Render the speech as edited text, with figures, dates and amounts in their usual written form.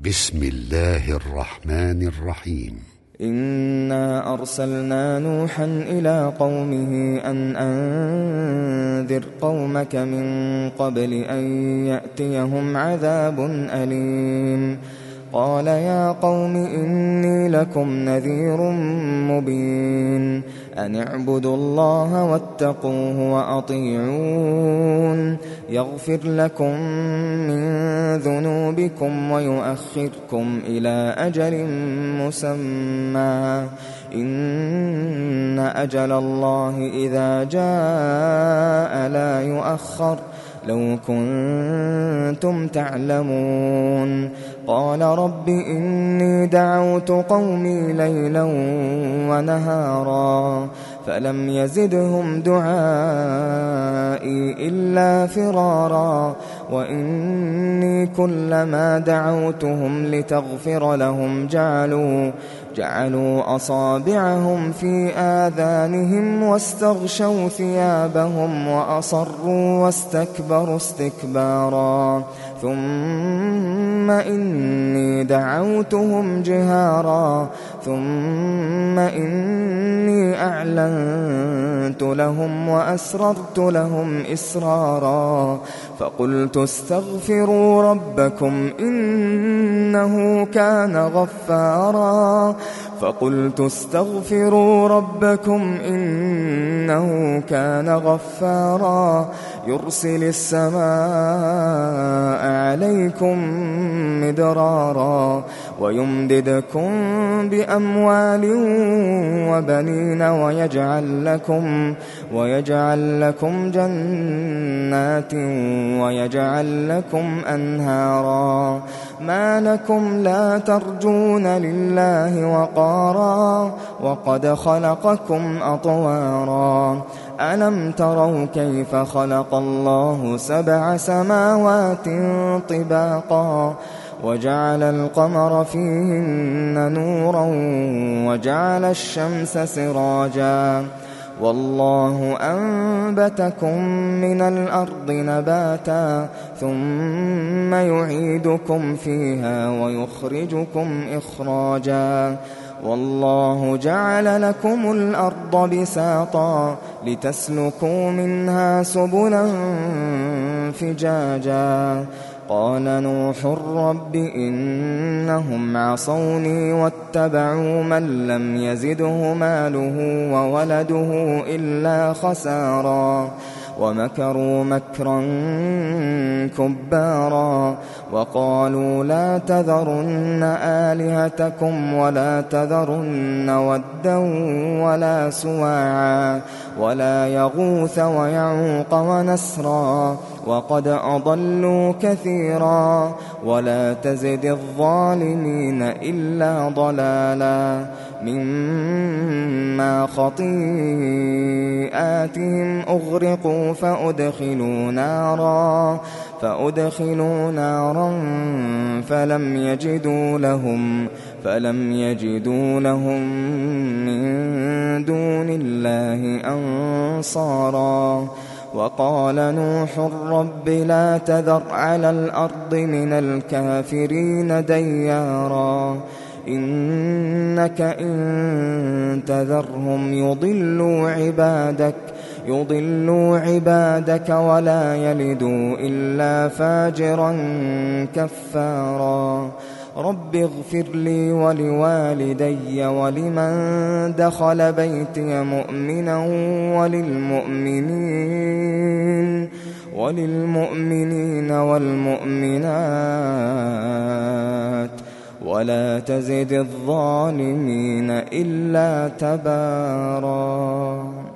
بسم الله الرحمن الرحيم. إنا أرسلنا نوحا إلى قومه أن أنذر قومك من قبل أن يأتيهم عذاب أليم. قال يا قوم إني لكم نذير مبين أن اعبدوا الله واتقوه وأطيعون يغفر لكم من ذنوبكم ويؤخركم إلى أجل مسمى إن أجل الله إذا جاء لا يؤخر لو كنتم تعلمون. قال رب إني دعوت قومي ليلا ونهارا فلم يزدهم دعائي إلا فرارا وإني كلما دعوتهم لتغفر لهم جعلوا أصابعهم في آذانهم واستغشوا ثيابهم وأصروا واستكبروا استكبارا ثم إني دعوتهم جهارا ثم إني أعلنت لهم وأسررت لهم إسرارا فقلت استغفروا ربكم إنه كان غفارا يرسل السماء عليكم مدرارا ويمددكم بأموال وبنين ويجعل لكم جنات ويجعل لكم أنهارا ما لكم لا ترجون لله وقارا وقد خلقكم أطوارا ألم تروا كيف خلق الله 7 سماوات طباقا وجعل القمر فيهن نورا وجعل الشمس سراجا والله أنبتكم من الأرض نباتا ثم يعيدكم فيها ويخرجكم إخراجا والله جعل لكم الأرض بساطا لتسلكوا منها سبلا فجاجا قال نوح رب إنهم عصوني واتبعوا من لم يزده ماله وولده إلا خسارا ومكروا مكرا كبارا وقالوا لا تذرن آلهتكم ولا تذرن ودا ولا سواعا ولا يغوث ويعوق ونسرا وقد أضلوا كثيرا ولا تزد الظالمين إلا ضلالا مما خطيئاتهم أغرقوا فأدخلوا نارا فلم يجدوا لهم من دون الله أنصارا وقال نوح رب لا تذر على الأرض من الكافرين ديارا إنك إن تذرهم يضلوا عبادك ولا يلدوا إلا فاجرا كفارا رب اغفر لي ولوالدي ولمن دخل بيتي مؤمنا وللمؤمنين والمؤمنات ولا تزد الظالمين إلا تبارا.